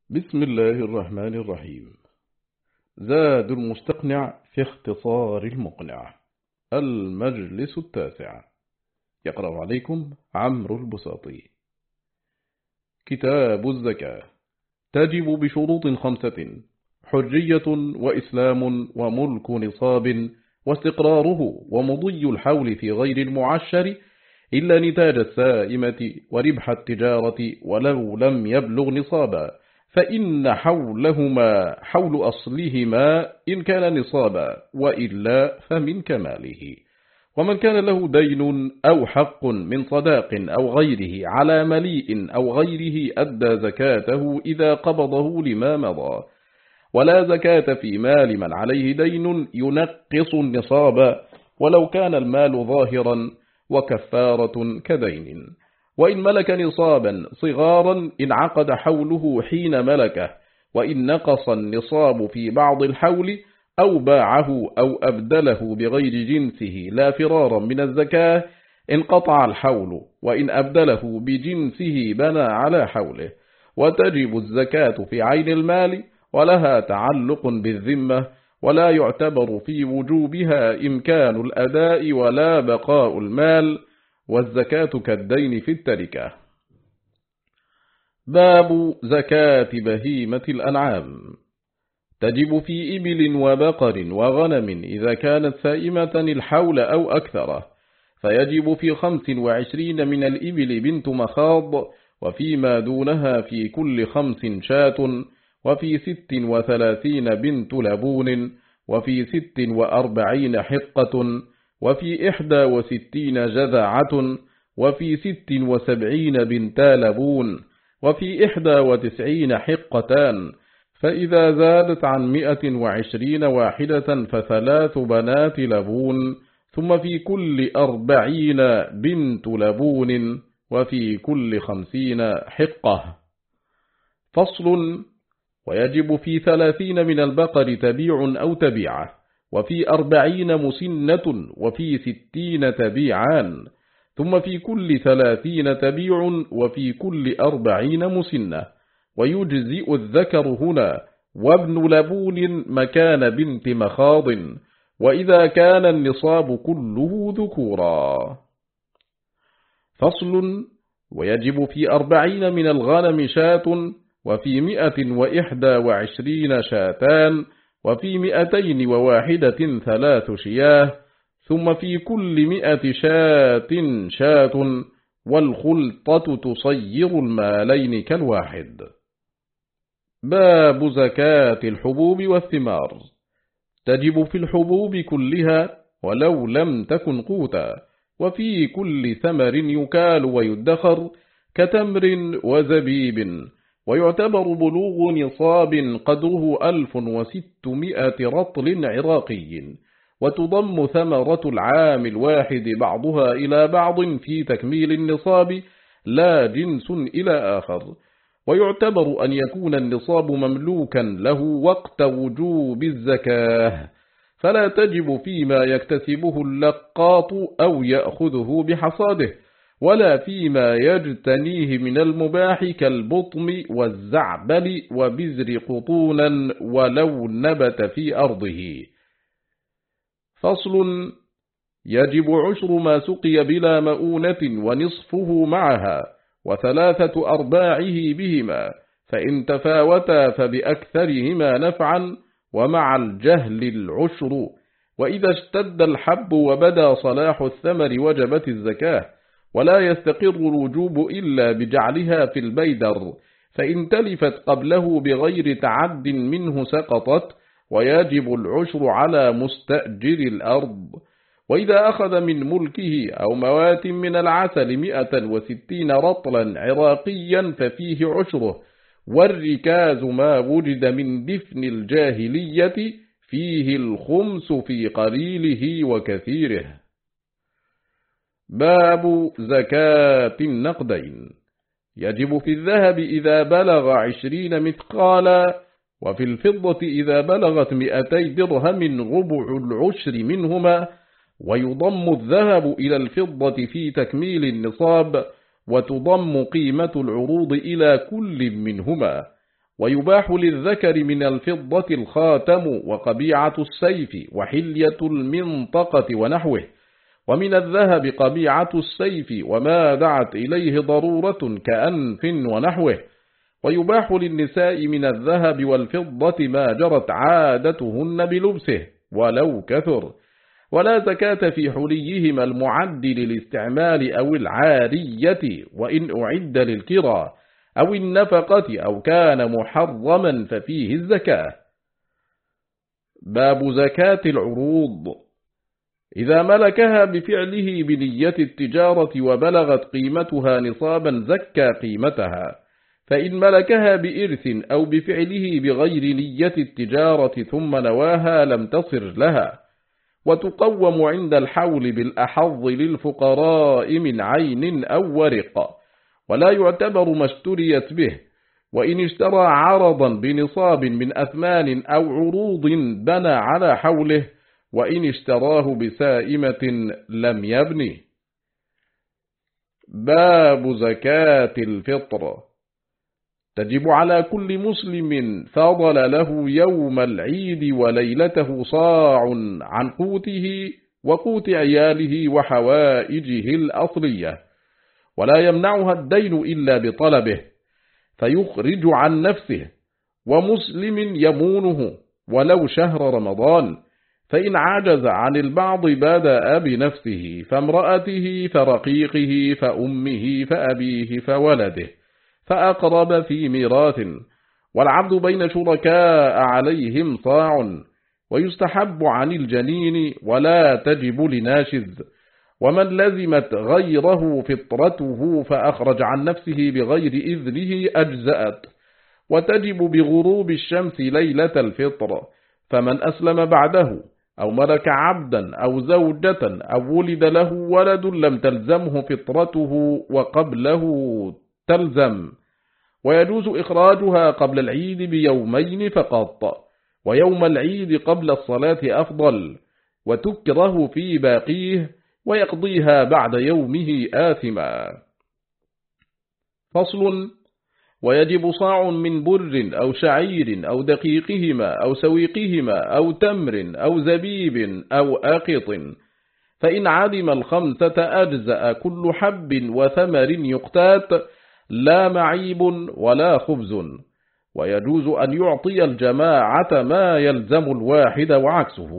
بسم الله الرحمن الرحيم. زاد المستقنع في اختصار المقنع. المجلس التاسع. يقرأ عليكم عمرو البساطي. كتاب الزكاة. تجب بشروط 5: حرية وإسلام وملك نصاب واستقراره ومضي الحول في غير المعشر إلا نتاج السائمة وربح التجارة ولو لم يبلغ نصابا، فإن حولهما حول أصلهما إن كان نصابا، وإلا فمن كماله. ومن كان له دين أو حق من صداق أو غيره على مليء أو غيره أدى زكاته إذا قبضه لما مضى، ولا زكاة في مال من عليه دين ينقص النصاب ولو كان المال ظاهرا، وكفارة كدين. وإن ملك نصابا صغارا انعقد حوله حين ملكه، وإن نقص النصاب في بعض الحول أو باعه أو أبدله بغير جنسه لا فرارا من الزكاة انقطع الحول، وإن أبدله بجنسه بنى على حوله. وتجب الزكاة في عين المال ولها تعلق بالذمة، ولا يعتبر في وجوبها إمكان الأداء ولا بقاء المال، والزكاة كالدين في التركة. باب زكاة بهيمة الأنعام. تجب في إبل وبقر وغنم إذا كانت سائمة الحول أو أكثره، فيجب في 25 من الإبل بنت مخاض، وفيما دونها في كل 5 شاة، وفي 36 بنت لبون، وفي 46 حقة، وفي 61 جذعة، وفي 76 بنتا لبون، وفي 91 حقتان. فإذا زادت عن 120 واحدة ف3 بنات لبون، ثم في كل 40 بنت لبون، وفي كل 50 حقة. فصل. ويجب في 30 من البقر تبيع أو تبيعة، وفي 40 مسنة، وفي 60 تبيعان، ثم في كل 30 تبيع، وفي كل 40 مسنة. ويجزئ الذكر هنا وابن لبون مكان بنت مخاض، وإذا كان النصاب كله ذكورا. فصل. ويجب في 40 من الغنم شاة، وفي 121 شاتان، وفي 201 3 شياه، ثم في كل 100 شاة شاة، والخلطة تصير المالين كالواحد. باب زكاة الحبوب والثمار. تجب في الحبوب كلها ولو لم تكن قوتا، وفي كل ثمر يكال ويدخر كتمر وزبيب، ويعتبر بلوغ نصاب قدره 1600 رطل عراقي، وتضم ثمرة العام الواحد بعضها إلى بعض في تكميل النصاب لا جنس إلى آخر. ويعتبر أن يكون النصاب مملوكا له وقت وجوب الزكاة، فلا تجب فيما يكتسبه اللقاط أو يأخذه بحصاده، ولا فيما يجتنيه من المباح كالبطم والزعبل وبزر قطونا ولو نبت في أرضه. فصل. يجب عشر ما سقي بلا مؤونة ونصفه معها، و3 أرباعه بهما، فإن تفاوتا فبأكثرهما نفعا، ومع الجهل العشر. وإذا اشتد الحب وبدا صلاح الثمر وجبت الزكاة، ولا يستقر الوجوب إلا بجعلها في البيدر، فإن تلفت قبله بغير تعد منه سقطت، ويجب العشر على مستأجر الأرض. وإذا أخذ من ملكه أو موات من العسل 160 رطلا عراقيا ففيه عشره، والركاز ما وجد من دفن الجاهلية فيه الخمس في قليله وكثيره. باب زكاة النقدين. يجب في الذهب إذا بلغ 20 مثقالا، وفي الفضة إذا بلغت 200 درهم ربع العشر منهما، ويضم الذهب إلى الفضة في تكميل النصاب، وتضم قيمة العروض إلى كل منهما، ويباح للذكر من الفضة الخاتم وقبيعة السيف وحلية المنطقة ونحوه، ومن الذهب قبيعة السيف وما دعت إليه ضرورة كأنف ونحوه، ويباح للنساء من الذهب والفضة ما جرت عادتهن بلبسه ولو كثر، ولا زكاة في حليهما المعد للاستعمال أو العارية وإن أعد للكرى أو النفقة أو كان محرما ففيه الزكاة. باب زكاة العروض. إذا ملكها بفعله بنية التجارة وبلغت قيمتها نصابا زكى قيمتها، فإن ملكها بإرث أو بفعله بغير نية التجارة ثم نواها لم تصر لها، وتقوم عند الحول بالأحظ للفقراء من عين أو ورق، ولا يعتبر ما اشتريت به، وإن اشترى عرضا بنصاب من أثمان أو عروض بنى على حوله، وإن اشتراه بسائمة لم يبنه. باب زكاة الفطر. تجب على كل مسلم فضل له يوم العيد وليلته صاع عن قوته وقوت عياله وحوائجه الأصلية، ولا يمنعها الدين إلا بطلبه فيخرج عن نفسه، ومسلم يمونه ولو شهر رمضان، فإن عجز عن البعض بدأ بنفسه، فامرأته فرقيقه فأمه فأبيه فولده فأقرب في ميراث، والعبد بين شركاء عليهم صاع، ويستحب عن الجنين ولا تجب لناشز، ومن لزمت غيره فطرته فأخرج عن نفسه بغير إذنه أجزأت، وتجب بغروب الشمس ليلة الفطر، فمن أسلم بعده أو ملك عبدا أو زوجة أو ولد له ولد لم تلزمه فطرته وقبله تلزم، ويجوز إخراجها قبل العيد بيومين فقط، ويوم العيد قبل الصلاة أفضل، وتكره في باقيه، ويقضيها بعد يومه آثما. فصل. ويجب صاع من بر أو شعير أو دقيقهما أو سويقهما أو تمر أو زبيب أو أقط، فإن عدم الخمسة أجزأ كل حب وثمر يقتات، لا معيب ولا خبز، ويجوز أن يعطي الجماعة ما يلزم الواحد وعكسه.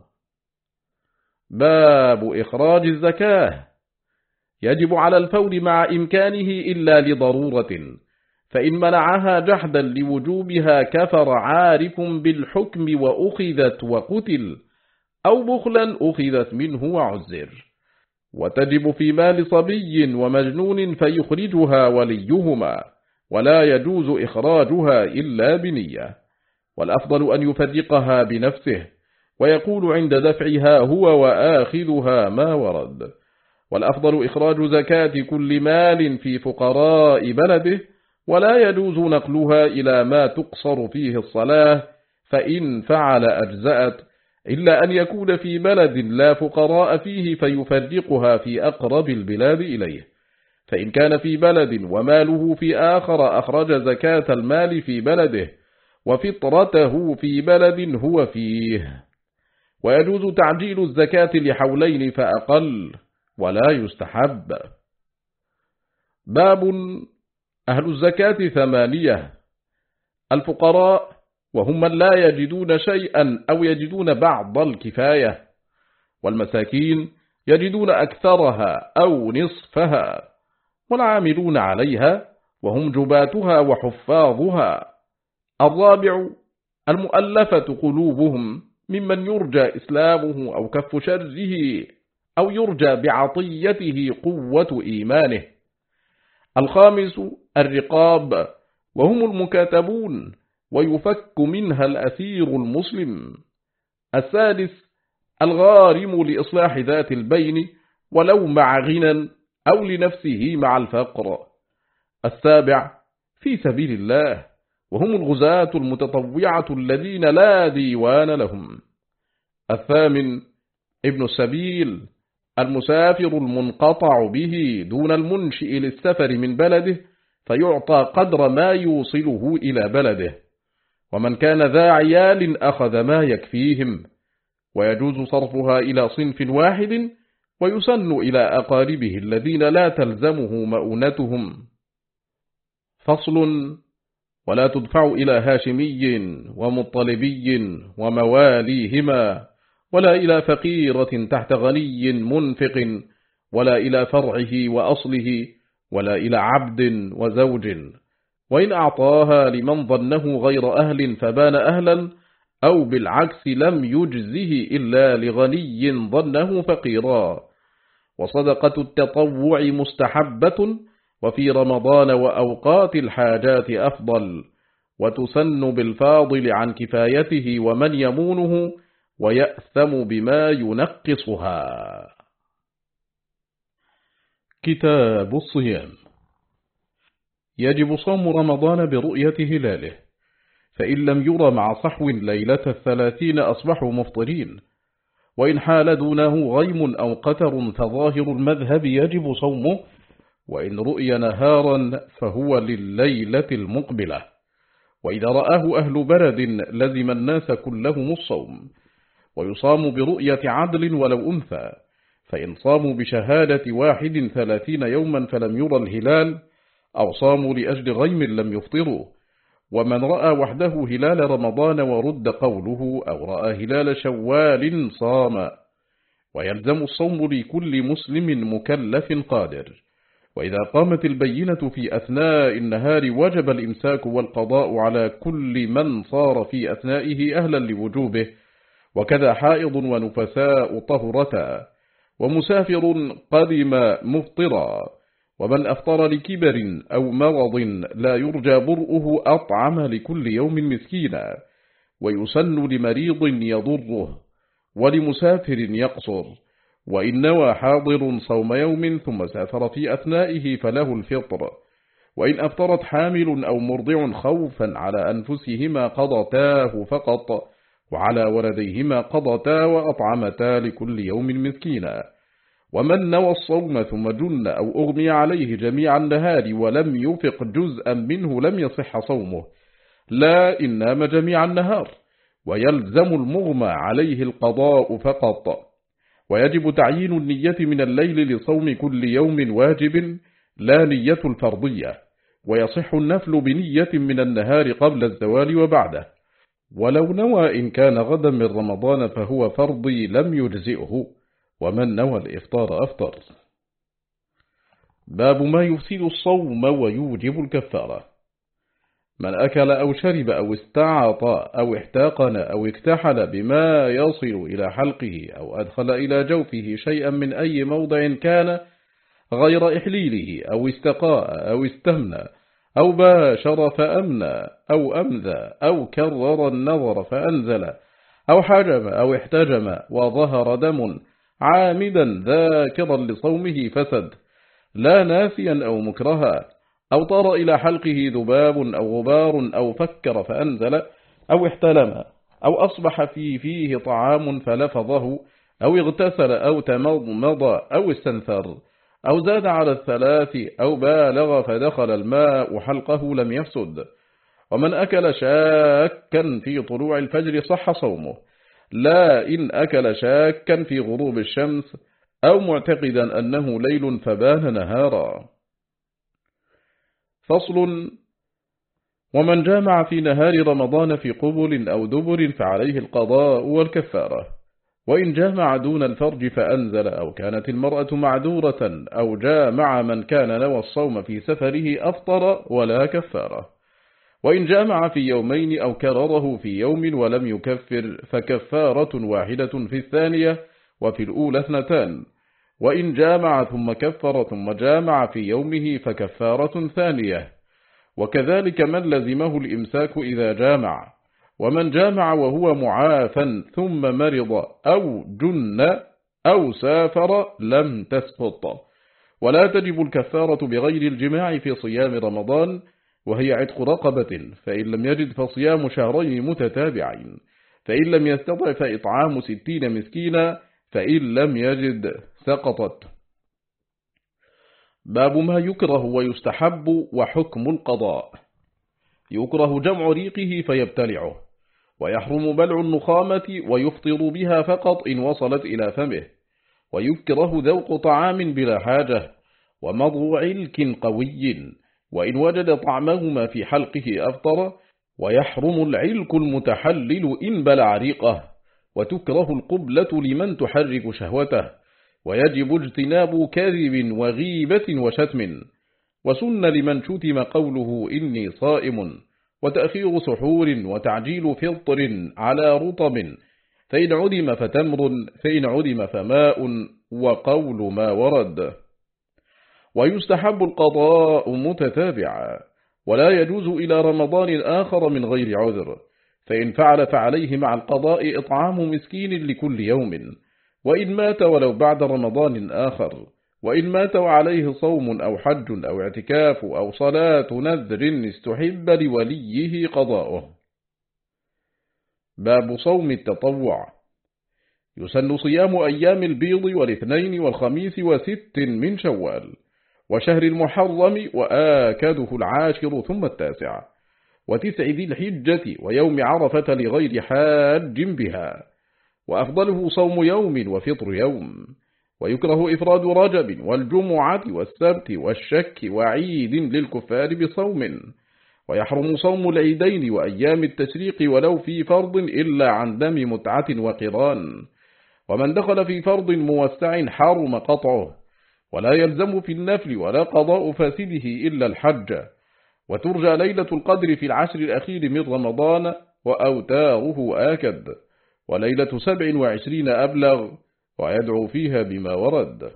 باب إخراج الزكاة. يجب على الفور مع إمكانه إلا لضرورة، فإن منعها جحدا لوجوبها كفر عارف بالحكم وأخذت وقتل، أو بخلا أخذت منه وعزر. وتجب في مال صبي ومجنون فيخرجها وليهما، ولا يجوز إخراجها إلا بنية، والأفضل أن يفرقها بنفسه، ويقول عند دفعها هو وآخذها ما ورد. والأفضل إخراج زكاة كل مال في فقراء بلده، ولا يجوز نقلها إلى ما تقصر فيه الصلاة، فإن فعل أجزأت، إلا أن يكون في بلد لا فقراء فيه فيفرقها في أقرب البلاد إليه، فإن كان في بلد وماله في آخر أخرج زكاة المال في بلده وفطرته في بلد هو فيه. ويجوز تعجيل الزكاة لحولين فأقل، ولا يستحب. باب. أهل الزكاة 8: الفقراء، وهم من لا يجدون شيئا أو يجدون بعض الكفاية، والمساكين يجدون أكثرها أو نصفها، والعاملون عليها وهم جباتها وحفاظها. الرابع: المؤلفة قلوبهم، ممن يرجى إسلامه أو كف شره أو يرجى بعطيته قوة إيمانه. الخامس: الرقاب، وهم المكاتبون ويفك منها الأسير المسلم. السادس: الغارم لإصلاح ذات البين، ولو مع غنى أو لنفسه مع الفقر. السابع: في سبيل الله، وهم الغزاة المتطوعة الذين لا ديوان لهم. الثامن: ابن السبيل، المسافر المنقطع به دون المنشئ للسفر من بلده، فيعطى قدر ما يوصله إلى بلده. ومن كان ذا عيال أخذ ما يكفيهم، ويجوز صرفها إلى صنف واحد، ويسن إلى أقاربه الذين لا تلزمه مؤونتهم. فصل: ولا تدفع إلى هاشمي ومطلبي ومواليهما، ولا إلى فقيرة تحت غني منفق، ولا إلى فرعه وأصله، ولا إلى عبد وزوج، وإن أعطاها لمن ظنه غير أهل فبان أهلا، أو بالعكس لم يجزه إلا لغني ظنه فقيرا. وصدقة التطوع مستحبة، وفي رمضان وأوقات الحاجات أفضل، وتسن بالفاضل عن كفايته ومن يمونه، ويأثم بما ينقصها. كتاب الصيام. يجب صوم رمضان برؤية هلاله، فإن لم ير مع صحو ليلة 30 أصبحوا مفطرين، وإن حال دونه غيم أو قتر فظاهر المذهب يجب صومه، وإن رؤي نهارا فهو لليلة المقبلة، وإذا رآه أهل برد لزم الناس كلهم الصوم، ويصام برؤية عدل ولو أنثى، فإن صاموا بشهادة 31 يوما فلم يرى الهلال، أو صاموا لأجل غيم لم يفطروا. ومن رأى وحده هلال رمضان ورد قوله، أو رأى هلال شوال صام. ويلزم الصوم لكل مسلم مكلف قادر، وإذا قامت البينة في أثناء النهار وجب الإمساك والقضاء على كل من صار في أثنائه أهلا لوجوبه، وكذا حائض ونفساء طهرتا، ومسافر قدم مفطرا، ومن أفطر لكبر أو مرض لا يرجى برؤه أطعم لكل يوم مسكينا، ويسن لمريض يضره، ولمسافر يقصر، وإن نوى حاضر صوم يوم ثم سافر في أثنائه فله الفطر، وإن أفطرت حامل أو مرضع خوفا على أنفسهما قضتاه فقط، وعلى ولديهما قضتا وأطعمتا لكل يوم مسكينا. ومن نوى الصوم ثم جن أو أغمي عليه جميع النهار ولم يفق جزءا منه لم يصح صومه، لا إن نام جميع النهار، ويلزم المغمى عليه القضاء فقط. ويجب تعيين النية من الليل لصوم كل يوم واجب، لا نية الفرضية، ويصح النفل بنية من النهار قبل الزوال وبعده، ولو نوى إن كان غدا من رمضان فهو فرضي لم يجزئه، ومن نوى الإفطار أفطر. باب ما يفسد الصوم ويوجب الكفارة. من أكل أو شرب أو استعطى أو احتاقن أو اكتحل بما يصل إلى حلقه أو أدخل إلى جوفه شيئا من أي موضع كان غير إحليله، أو استقاء أو استمنى أو باشر فأمنى أو أمذى أو كرر النظر فأنزل أو حجم أو احتجم وظهر دم عامدا ذاكرا لصومه فسد، لا ناسيا أو مكرها، أو طار إلى حلقه ذباب أو غبار أو فكر فأنزل أو احتلم، أو أصبح فيه طعام فلفظه، أو اغتسل أو تمضمض أو استنثر، أو زاد على 3 أو بالغ فدخل الماء حلقه لم يفسد. ومن أكل شاكا في طلوع الفجر صح صومه، لا إن أكل شاكا في غروب الشمس أو معتقدا أنه ليل فبان نهارا. فصل: ومن جامع في نهار رمضان في قبل أو دبر فعليه القضاء والكفارة، وإن جامع دون الفرج فأنزل، أو كانت المرأة معذورة، أو جامع من كان نوى الصوم في سفره أفطر ولا كفارة، وإن جامع في يومين أو كرره في يوم ولم يكفر فكفارة واحدة في الثانية، وفي الأولى 2، وإن جامع ثم كفر ثم جامع في يومه فكفارة ثانية، وكذلك من لزمه الإمساك إذا جامع. ومن جامع وهو معافى ثم مرض أو جن أو سافر لم تسقط، ولا تجب الكفارة بغير الجماع في صيام رمضان، وهي عتق رقبة، فإن لم يجد فصيام شهرين متتابعين، فإن لم يستطع فإطعام 60 مسكينا، فإن لم يجد سقطت. باب ما يكره ويستحب وحكم القضاء. يكره جمع ريقه فيبتلعه، ويحرم بلع النخامة ويفطر بها فقط إن وصلت إلى فمه، ويكره ذوق طعام بلا حاجة، ومضغ علك قوي، وإن وجد طعمهما في حلقه أفطر، ويحرم العلك المتحلل إن بلع ريقه، وتكره القبلة لمن تحرك شهوته، ويجب اجتناب كذب وغيبة وشتم، وسن لمن شتم قوله إني صائم، وتأخير سحور وتعجيل فطر على رطب، فإن عدم فتمر، فإن عدم فماء، وقول ما ورد. ويستحب القضاء متتابعا، ولا يجوز إلى رمضان آخر من غير عذر، فإن فعل فعليه مع القضاء إطعام مسكين لكل يوم، وإن مات ولو بعد رمضان آخر، وإن مات وعليه صوم أو حج أو اعتكاف أو صلاة نذر استحب لوليه قضاؤه. باب صوم التطوع. يسن صيام أيام البيض والاثنين والخميس وست من شوال، وشهر المحرم، وآكده العاشر ثم التاسع، وتسع ذي الحجة، ويوم عرفة لغير حاج بها، وأفضله صوم يوم وفطر يوم، ويكره إفراد رجب والجمعة والسبت والشك وعيد للكفار بصوم، ويحرم صوم العيدين وأيام التشريق ولو في فرض إلا عن دم متعة وقران، ومن دخل في فرض موسع حرم قطعه، ولا يلزم في النفل ولا قضاء فاسده إلا الحج، وترجى ليلة القدر في العشر الأخير من رمضان، وأوتاره آكد، وليلة 27 أبلغ، ويدعو فيها بما ورد.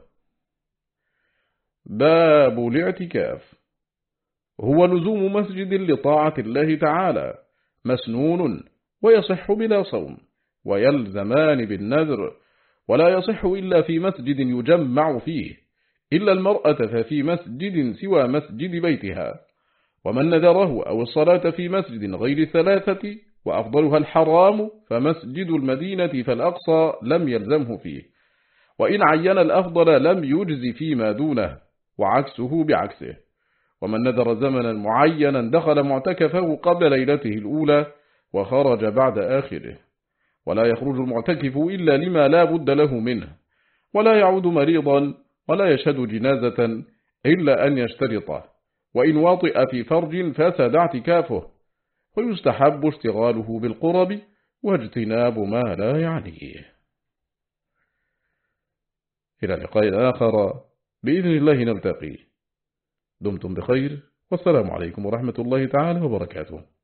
باب الاعتكاف. هو لزوم مسجد لطاعة الله تعالى، مسنون، ويصح بلا صوم، ويلزمان بالنذر، ولا يصح إلا في مسجد يجمع فيه، إلا المرأة ففي مسجد سوى مسجد بيتها، ومن نذره أو الصلاة في مسجد غير ثلاثة وأفضلها الحرام فمسجد المدينة فالأقصى لم يلزمه فيه، وإن عين الأفضل لم يجز فيما دونه، وعكسه بعكسه، ومن نذر زمنا معينا دخل معتكفه قبل ليلته الأولى وخرج بعد آخره، ولا يخرج المعتكف إلا لما لا بد له منه، ولا يعود مريضا، ولا يشهد جنازة إلا أن يشترطه، وإن واطئ في فرج فسد اعتكافه، ويستحب اشتغاله بالقرب واجتناب ما لا يعنيه. إلى لقاء آخر بإذن الله نلتقي. دمتم بخير، والسلام عليكم ورحمة الله تعالى وبركاته.